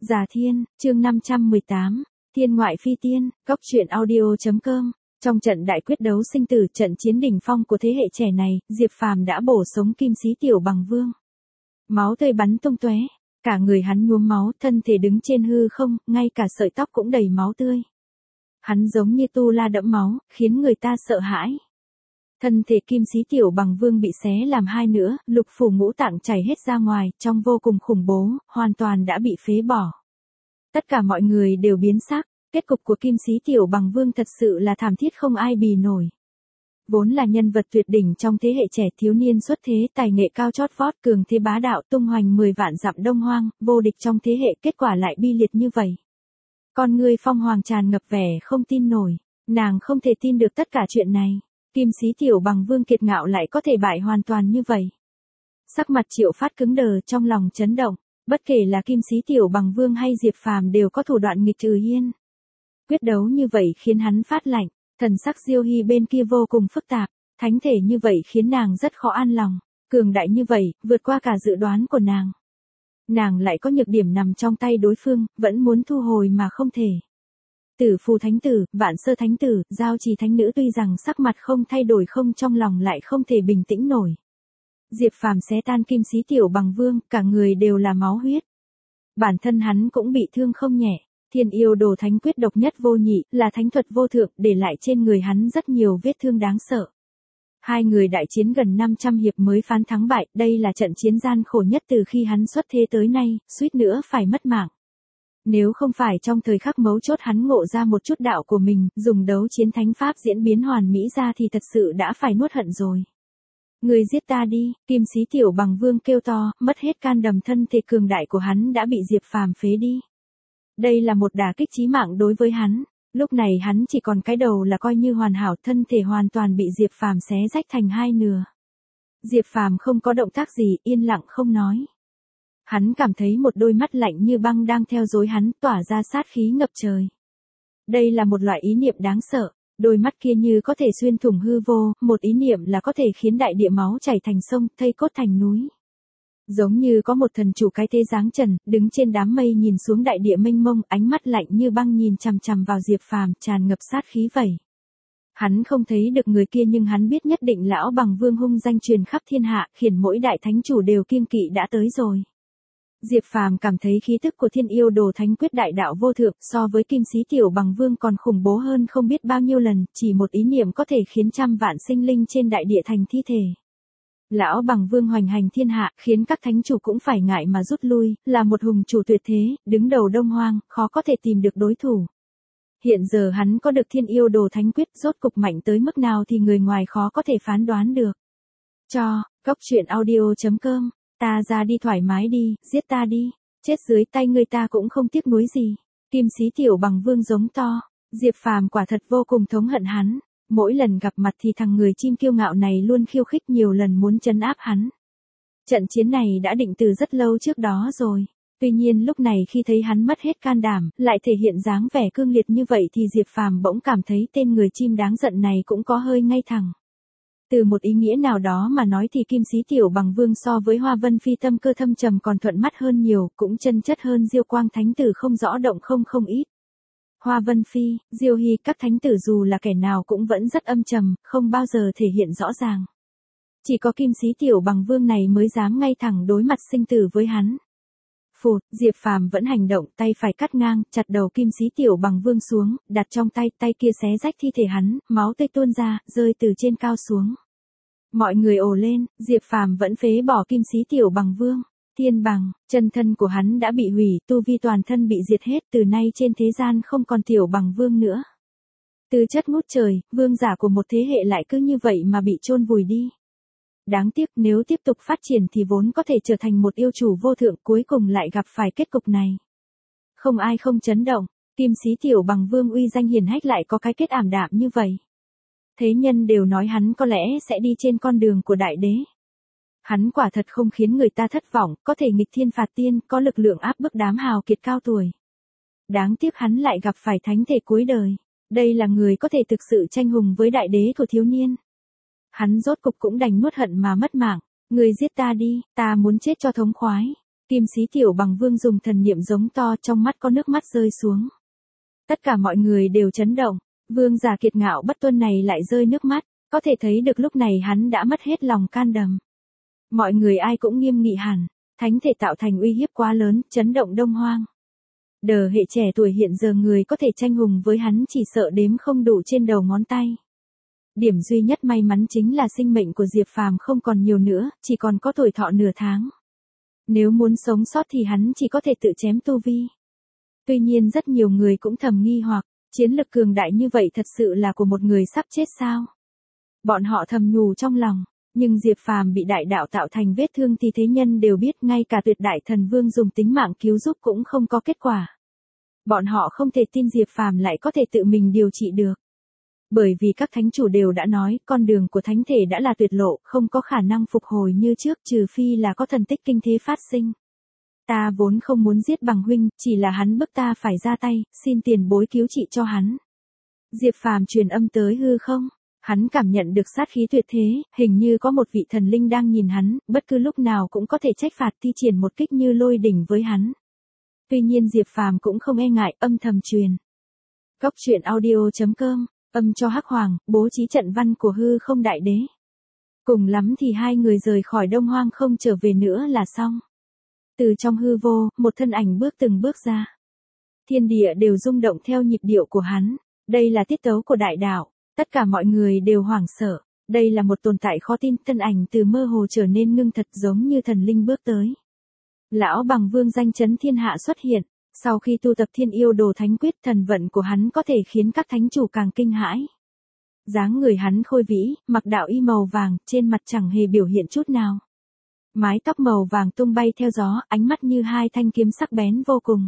Già Thiên, chương 518, Thiên ngoại phi tiên, góc truyện audio.com. Trong trận đại quyết đấu sinh tử, trận chiến đỉnh phong của thế hệ trẻ này, Diệp Phàm đã bổ sống Kim Sĩ Tiểu Bằng Vương. Máu tươi bắn tung tóe, cả người hắn nhuốm máu, thân thể đứng trên hư không, ngay cả sợi tóc cũng đầy máu tươi. Hắn giống như tu la đẫm máu, khiến người ta sợ hãi. Thân thể Kim Sĩ Tiểu Bằng Vương bị xé làm hai nửa, lục phủ ngũ tạng chảy hết ra ngoài, trông vô cùng khủng bố, hoàn toàn đã bị phế bỏ. Tất cả mọi người đều biến sắc, kết cục của Kim Sĩ Tiểu Bằng Vương thật sự là thảm thiết không ai bì nổi. Vốn là nhân vật tuyệt đỉnh trong thế hệ trẻ, thiếu niên xuất thế, tài nghệ cao chót vót, cường thế bá đạo, tung hoành 10 vạn dặm Đông Hoang, vô địch trong thế hệ, kết quả lại bi liệt như vậy. Con người Phong Hoàng tràn ngập vẻ không tin nổi, nàng không thể tin được tất cả chuyện này. Kim Sĩ Tiểu Bằng Vương kiệt ngạo lại có thể bại hoàn toàn như vậy. Sắc mặt Triệu Phát cứng đờ, trong lòng chấn động, bất kể là Kim Sĩ Tiểu Bằng Vương hay Diệp Phàm đều có thủ đoạn nghịch trừ hiên. Quyết đấu như vậy khiến hắn phát lạnh, thần sắc Diêu Hy bên kia vô cùng phức tạp, thánh thể như vậy khiến nàng rất khó an lòng, cường đại như vậy, vượt qua cả dự đoán của nàng. Nàng lại có nhược điểm nằm trong tay đối phương, vẫn muốn thu hồi mà không thể. Tử Phù Thánh Tử, Vạn Sơ Thánh Tử, Giao Trì Thánh Nữ tuy rằng sắc mặt không thay đổi, không trong lòng lại không thể bình tĩnh nổi. Diệp Phàm xé tan Kim Sĩ Tiểu Bằng Vương, cả người đều là máu huyết. Bản thân hắn cũng bị thương không nhẹ, Thiên Yêu Đồ Thánh Quyết độc nhất vô nhị, là thánh thuật vô thượng, để lại trên người hắn rất nhiều vết thương đáng sợ. Hai người đại chiến gần 500 hiệp mới phán thắng bại, đây là trận chiến gian khổ nhất từ khi hắn xuất thế tới nay, suýt nữa phải mất mạng. Nếu không phải trong thời khắc mấu chốt hắn ngộ ra một chút đạo của mình, dùng đấu chiến thánh pháp diễn biến hoàn mỹ ra thì thật sự đã phải nuốt hận rồi. Người giết ta đi, Kim Sĩ Tiểu Bằng Vương kêu to, mất hết can đảm, thân thể cường đại của hắn đã bị Diệp Phàm phế đi. Đây là một đả kích chí mạng đối với hắn, lúc này hắn chỉ còn cái đầu là coi như hoàn hảo, thân thể hoàn toàn bị Diệp Phàm xé rách thành hai nửa. Diệp Phàm không có động tác gì, yên lặng không nói. Hắn cảm thấy một đôi mắt lạnh như băng đang theo dõi hắn, tỏa ra sát khí ngập trời. Đây là một loại ý niệm đáng sợ, đôi mắt kia như có thể xuyên thủng hư vô, một ý niệm là có thể khiến đại địa máu chảy thành sông, thây cốt thành núi. Giống như có một thần chủ cái thế giáng trần, đứng trên đám mây nhìn xuống đại địa mênh mông, ánh mắt lạnh như băng nhìn chằm chằm vào Diệp Phàm, tràn ngập sát khí vậy. Hắn không thấy được người kia nhưng hắn biết nhất định lão Bằng Vương hung danh truyền khắp thiên hạ, khiến mỗi đại thánh chủ đều kiêng kỵ đã tới rồi. Diệp Phàm cảm thấy khí tức của Thiên Yêu Đồ Thánh Quyết đại đạo vô thượng, so với Kim Sĩ Tiểu Bằng Vương còn khủng bố hơn không biết bao nhiêu lần, chỉ một ý niệm có thể khiến trăm vạn sinh linh trên đại địa thành thi thể. Lão Bằng Vương hoành hành thiên hạ, khiến các thánh chủ cũng phải ngại mà rút lui, là một hùng chủ tuyệt thế, đứng đầu Đông Hoang, khó có thể tìm được đối thủ. Hiện giờ hắn có được Thiên Yêu Đồ Thánh Quyết, rốt cục mạnh tới mức nào thì người ngoài khó có thể phán đoán được. Góc truyện audio.com. Ta ra đi, thoải mái đi, giết ta đi, chết dưới tay ngươi ta cũng không tiếc nuối gì. Kim Sĩ Tiểu Bằng Vương giống to, Diệp Phàm quả thật vô cùng thống hận hắn, mỗi lần gặp mặt thì thằng người chim kiêu ngạo này luôn khiêu khích, nhiều lần muốn trấn áp hắn. Trận chiến này đã định từ rất lâu trước đó rồi, tuy nhiên lúc này khi thấy hắn mất hết can đảm, lại thể hiện dáng vẻ cương liệt như vậy thì Diệp Phàm bỗng cảm thấy tên người chim đáng giận này cũng có hơi ngay thẳng. Từ một ý nghĩa nào đó mà nói thì Kim Sĩ Tiểu Bằng Vương so với Hoa Vân Phi tâm cơ thâm trầm còn thuận mắt hơn nhiều, cũng chân chất hơn Diêu Quang Thánh Tử không rõ động không ít. Hoa Vân Phi, Diêu Hy, các thánh tử dù là kẻ nào cũng vẫn rất âm trầm, không bao giờ thể hiện rõ ràng. Chỉ có Kim Sĩ Tiểu Bằng Vương này mới dám ngay thẳng đối mặt sinh tử với hắn. Phụt, Diệp Phàm vẫn hành động, tay phải cắt ngang, chặt đầu Kim Sĩ Tiểu Bằng Vương xuống, đặt trong tay, tay kia xé rách thi thể hắn, máu tươi tuôn ra, rơi từ trên cao xuống. Mọi người ồ lên, Diệp Phàm vẫn phế bỏ Kim Sĩ Tiểu Bằng Vương. Thiên bằng, chân thân của hắn đã bị hủy, tu vi toàn thân bị diệt hết, từ nay trên thế gian không còn Tiểu Bằng Vương nữa. Tư chất ngút trời, vương giả của một thế hệ lại cứ như vậy mà bị chôn vùi đi. Đáng tiếc, nếu tiếp tục phát triển thì vốn có thể trở thành một yêu chủ vô thượng, cuối cùng lại gặp phải kết cục này. Không ai không chấn động, Kim Sĩ Tiểu Bằng Vương uy danh hiển hách lại có cái kết ảm đạm như vậy. Thế nhân đều nói hắn có lẽ sẽ đi trên con đường của đại đế. Hắn quả thật không khiến người ta thất vọng, có thể nghịch thiên phạt tiên, có lực lượng áp bức đám hào kiệt cao tuổi. Đáng tiếc hắn lại gặp phải thánh thể cuối đời. Đây là người có thể thực sự tranh hùng với đại đế của thiếu niên. Hắn rốt cục cũng đành nuốt hận mà mất mạng. Người giết ta đi, ta muốn chết cho thống khoái. Kim Sĩ Tiểu Bằng Vương dùng thần niệm giống to, trong mắt có nước mắt rơi xuống. Tất cả mọi người đều chấn động, vương giả kiệt ngạo bất tuân này lại rơi nước mắt, có thể thấy được lúc này hắn đã mất hết lòng can đảm. Mọi người ai cũng nghiêm nghị hẳn, thánh thể tạo thành uy hiếp quá lớn, chấn động Đông Hoang. Đờ hệ trẻ tuổi hiện giờ người có thể tranh hùng với hắn chỉ sợ đếm không đủ trên đầu ngón tay. Điểm duy nhất may mắn chính là sinh mệnh của Diệp Phàm không còn nhiều nữa, chỉ còn có tuổi thọ nửa tháng. Nếu muốn sống sót thì hắn chỉ có thể tự chém tu vi. Tuy nhiên rất nhiều người cũng thầm nghi hoặc, chiến lực cường đại như vậy thật sự là của một người sắp chết sao? Bọn họ thầm nhủ trong lòng, nhưng Diệp Phàm bị đại đạo tạo thành vết thương thì thế nhân đều biết, ngay cả tuyệt đại thần vương dùng tính mạng cứu giúp cũng không có kết quả. Bọn họ không thể tin Diệp Phàm lại có thể tự mình điều trị được. Bởi vì các thánh chủ đều đã nói, con đường của thánh thể đã là tuyệt lộ, không có khả năng phục hồi như trước, trừ phi là có thần tích kinh thế phát sinh. Ta vốn không muốn giết Bằng huynh, chỉ là hắn bức ta phải ra tay, xin tiền bối cứu trị cho hắn. Diệp Phàm truyền âm tới hư không, hắn cảm nhận được sát khí tuyệt thế, hình như có một vị thần linh đang nhìn hắn, bất cứ lúc nào cũng có thể trách phạt thi triển một kích như lôi đỉnh với hắn. Tuy nhiên Diệp Phàm cũng không e ngại, âm thầm truyền. Cốc truyện audio.com, âm cho Hắc Hoàng, bố trí trận văn của hư không đại đế. Cùng lắm thì hai người rời khỏi Đông Hoang không trở về nữa là xong. Từ trong hư vô, một thân ảnh bước từng bước ra. Thiên địa đều rung động theo nhịp điệu của hắn. Đây là tiết tấu của đại đạo. Tất cả mọi người đều hoảng sợ. Đây là một tồn tại khó tin, thân ảnh từ mơ hồ trở nên ngưng thật giống như thần linh bước tới. Lão Bằng Vương danh chấn thiên hạ xuất hiện. Sau khi tu tập Thiên Yêu Đồ Thánh Quyết, thần vận của hắn có thể khiến các thánh chủ càng kinh hãi. Dáng người hắn khôi vĩ, mặc đạo y màu vàng, trên mặt chẳng hề biểu hiện chút nào. Mái tóc màu vàng tung bay theo gió, ánh mắt như hai thanh kiếm sắc bén vô cùng.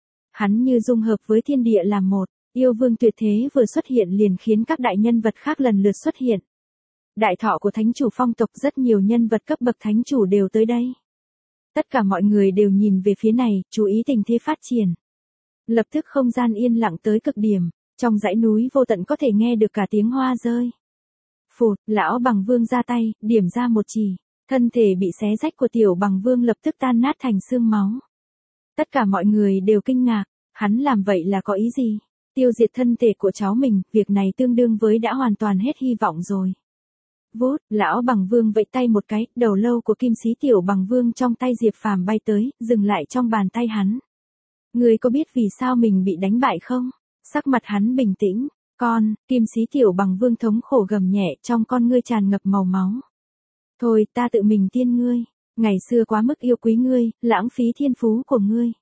Hắn như dung hợp với thiên địa làm một, yêu vương tuyệt thế vừa xuất hiện liền khiến các đại nhân vật khác lần lượt xuất hiện. Đại thọ của thánh chủ phong tộc, rất nhiều nhân vật cấp bậc thánh chủ đều tới đây. Tất cả mọi người đều nhìn về phía này, chú ý tình thế phát triển. Lập tức không gian yên lặng tới cực điểm, trong dãy núi vô tận có thể nghe được cả tiếng hoa rơi. Phụt, lão Bằng Vương ra tay, điểm ra một chỉ, thân thể bị xé rách của tiểu Bằng Vương lập tức tan nát thành xương máu. Tất cả mọi người đều kinh ngạc, hắn làm vậy là có ý gì? Tiêu diệt thân thể của cháu mình, việc này tương đương với đã hoàn toàn hết hy vọng rồi. Vút, lão Bằng Vương vẫy tay một cái, đầu lâu của Kim Sĩ Tiểu Bằng Vương trong tay Diệp Phàm bay tới, dừng lại trong bàn tay hắn. Ngươi có biết vì sao mình bị đánh bại không? Sắc mặt hắn bình tĩnh. Kim Sĩ Tiểu Bằng Vương thống khổ gầm nhẹ, trong con ngươi tràn ngập màu máu. Thôi, ta tự mình tiên ngươi. Ngày xưa quá mức yêu quý ngươi, lãng phí thiên phú của ngươi.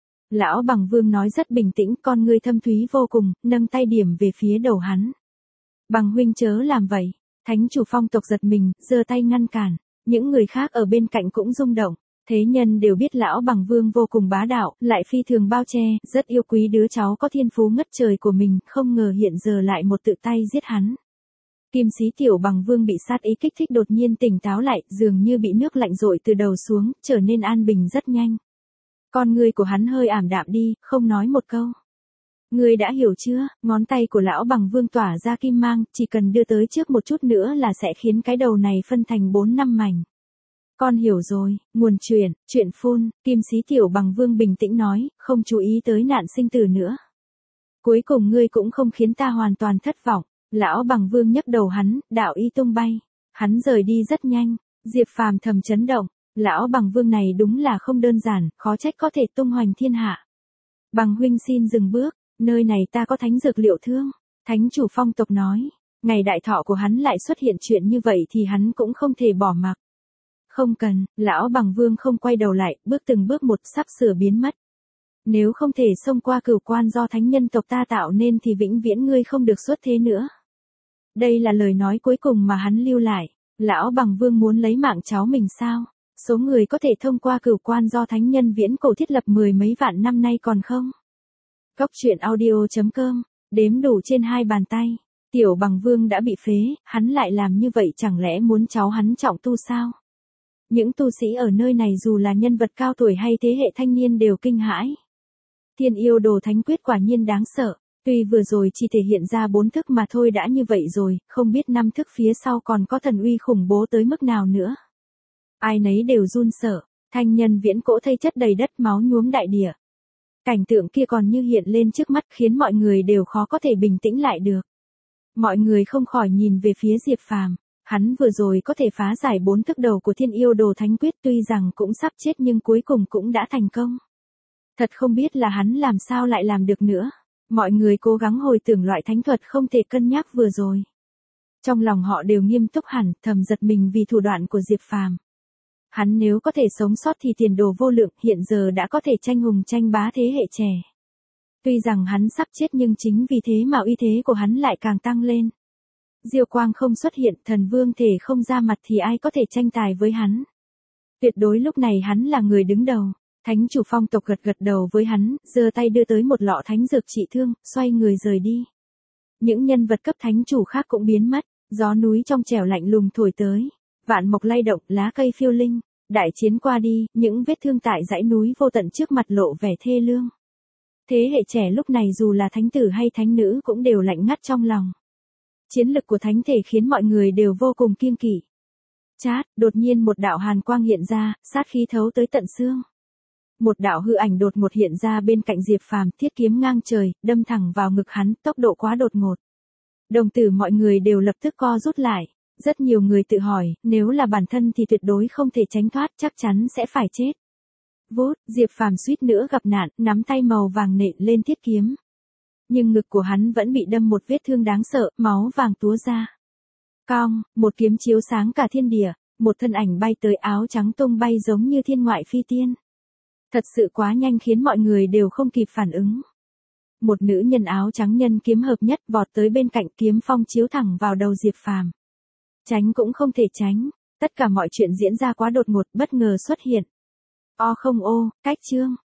Lão Bằng Vương nói rất bình tĩnh, con ngươi thâm thúy vô cùng, nâng tay điểm về phía đầu hắn. Bằng huynh chớ làm vậy. Thánh chủ phong tộc giật mình, giơ tay ngăn cản. Những người khác ở bên cạnh cũng rung động. Thế nhân đều biết lão Bằng Vương vô cùng bá đạo, lại phi thường bao che, rất yêu quý đứa cháu có thiên phú ngất trời của mình, không ngờ hiện giờ lại một tự tay giết hắn. Kim Sĩ Tiểu Bằng Vương bị sát ý kích thích đột nhiên tỉnh táo lại, dường như bị nước lạnh dội từ đầu xuống, trở nên an bình rất nhanh. Con ngươi của hắn hơi ảm đạm đi, không nói một câu. Ngươi đã hiểu chưa? Ngón tay của lão Bằng Vương tỏa ra kim mang, chỉ cần đưa tới trước một chút nữa là sẽ khiến cái đầu này phân thành 4-5 mảnh. Con hiểu rồi. Nguồn chuyện phun, Kim Sĩ Tiểu Bằng Vương bình tĩnh nói, không chú ý tới nạn sinh tử nữa. Cuối cùng ngươi cũng không khiến ta hoàn toàn thất vọng. Lão Bằng Vương nhấc đầu hắn, đạo y tung bay. Hắn rời đi rất nhanh. Diệp Phàm thầm chấn động. Lão Bằng Vương này đúng là không đơn giản, khó trách có thể tung hoành thiên hạ. Bằng huynh xin dừng bước, nơi này ta có thánh dược liệu thương. Thánh chủ phong tộc nói, ngày đại thọ của hắn lại xuất hiện chuyện như vậy thì hắn cũng không thể bỏ mặc. Không cần, lão Bằng Vương không quay đầu lại, bước từng bước một sắp sửa biến mất. Nếu không thể xông qua cửu quan do thánh nhân tộc ta tạo nên thì vĩnh viễn ngươi không được xuất thế nữa. Đây là lời nói cuối cùng mà hắn lưu lại. Lão Bằng Vương muốn lấy mạng cháu mình sao? Số người có thể thông qua cửu quan do thánh nhân viễn cổ thiết lập 10 mấy vạn năm nay còn không? Cốc truyện audio.com, đếm đủ trên 2 bàn tay. Tiểu Bằng Vương đã bị phế, hắn lại làm như vậy chẳng lẽ muốn cháu hắn trọng tu sao? Những tu sĩ ở nơi này dù là nhân vật cao tuổi hay thế hệ thanh niên đều kinh hãi. Thiên Yêu Đồ Thánh Quyết quả nhiên đáng sợ, tuy vừa rồi chỉ thể hiện ra 4 thức mà thôi đã như vậy rồi, không biết 5 thức phía sau còn có thần uy khủng bố tới mức nào nữa. Ai nấy đều run sợ, Thanh nhân viễn cỗ thây chất đầy đất, máu nhuốm đại địa. Cảnh tượng kia còn như hiện lên trước mắt, khiến mọi người đều khó có thể bình tĩnh lại được. Mọi người không khỏi nhìn về phía Diệp Phàm. Hắn vừa rồi có thể phá giải 4 thức đầu của Thiên Yêu Đồ Thánh Quyết, tuy rằng cũng sắp chết nhưng cuối cùng cũng đã thành công. Thật không biết là hắn làm sao lại làm được nữa. Mọi người cố gắng hồi tưởng loại thánh thuật không thể cân nhắc vừa rồi. Trong lòng họ đều nghiêm túc hẳn, thầm giật mình vì thủ đoạn của Diệp Phàm. Hắn nếu có thể sống sót thì tiền đồ vô lượng, hiện giờ đã có thể tranh hùng tranh bá thế hệ trẻ. Tuy rằng hắn sắp chết nhưng chính vì thế mà uy thế của hắn lại càng tăng lên. Diêu Quang không xuất hiện, Thần Vương thể không ra mặt thì ai có thể tranh tài với hắn. Tuyệt đối lúc này hắn là người đứng đầu. Thánh chủ phong tộc gật gật đầu với hắn, giơ tay đưa tới một lọ thánh dược trị thương, xoay người rời đi. Những nhân vật cấp thánh chủ khác cũng biến mất, gió núi trong trẻo lạnh lùng thổi tới. Vạn mộc lay động, lá cây phiêu linh. Đại chiến qua đi, những vết thương tại dãy núi vô tận trước mặt lộ vẻ thê lương. Thế hệ trẻ lúc này dù là thánh tử hay thánh nữ cũng đều lạnh ngắt trong lòng. Chiến lực của thánh thể khiến mọi người đều vô cùng kiêng kỵ. Chát, đột nhiên một đạo hàn quang hiện ra, sát khí thấu tới tận xương. Một đạo hư ảnh đột ngột hiện ra bên cạnh Diệp Phàm, thiết kiếm ngang trời, đâm thẳng vào ngực hắn, tốc độ quá đột ngột. Đồng tử mọi người đều lập tức co rút lại. Rất nhiều người tự hỏi, nếu là bản thân thì tuyệt đối không thể tránh thoát, chắc chắn sẽ phải chết. Vút, Diệp Phàm suýt nữa gặp nạn, nắm tay màu vàng nện lên thiết kiếm. Nhưng ngực của hắn vẫn bị đâm một vết thương đáng sợ, máu vàng túa ra. Cong, một kiếm chiếu sáng cả thiên địa, một thân ảnh bay tới, áo trắng tung bay giống như thiên ngoại phi tiên. Thật sự quá nhanh khiến mọi người đều không kịp phản ứng. Một nữ nhân áo trắng nhân kiếm hợp nhất vọt tới bên cạnh, kiếm phong chiếu thẳng vào đầu Diệp Phàm. Tránh cũng không thể tránh, tất cả mọi chuyện diễn ra quá đột ngột, bất ngờ xuất hiện. O không ô, cách chương.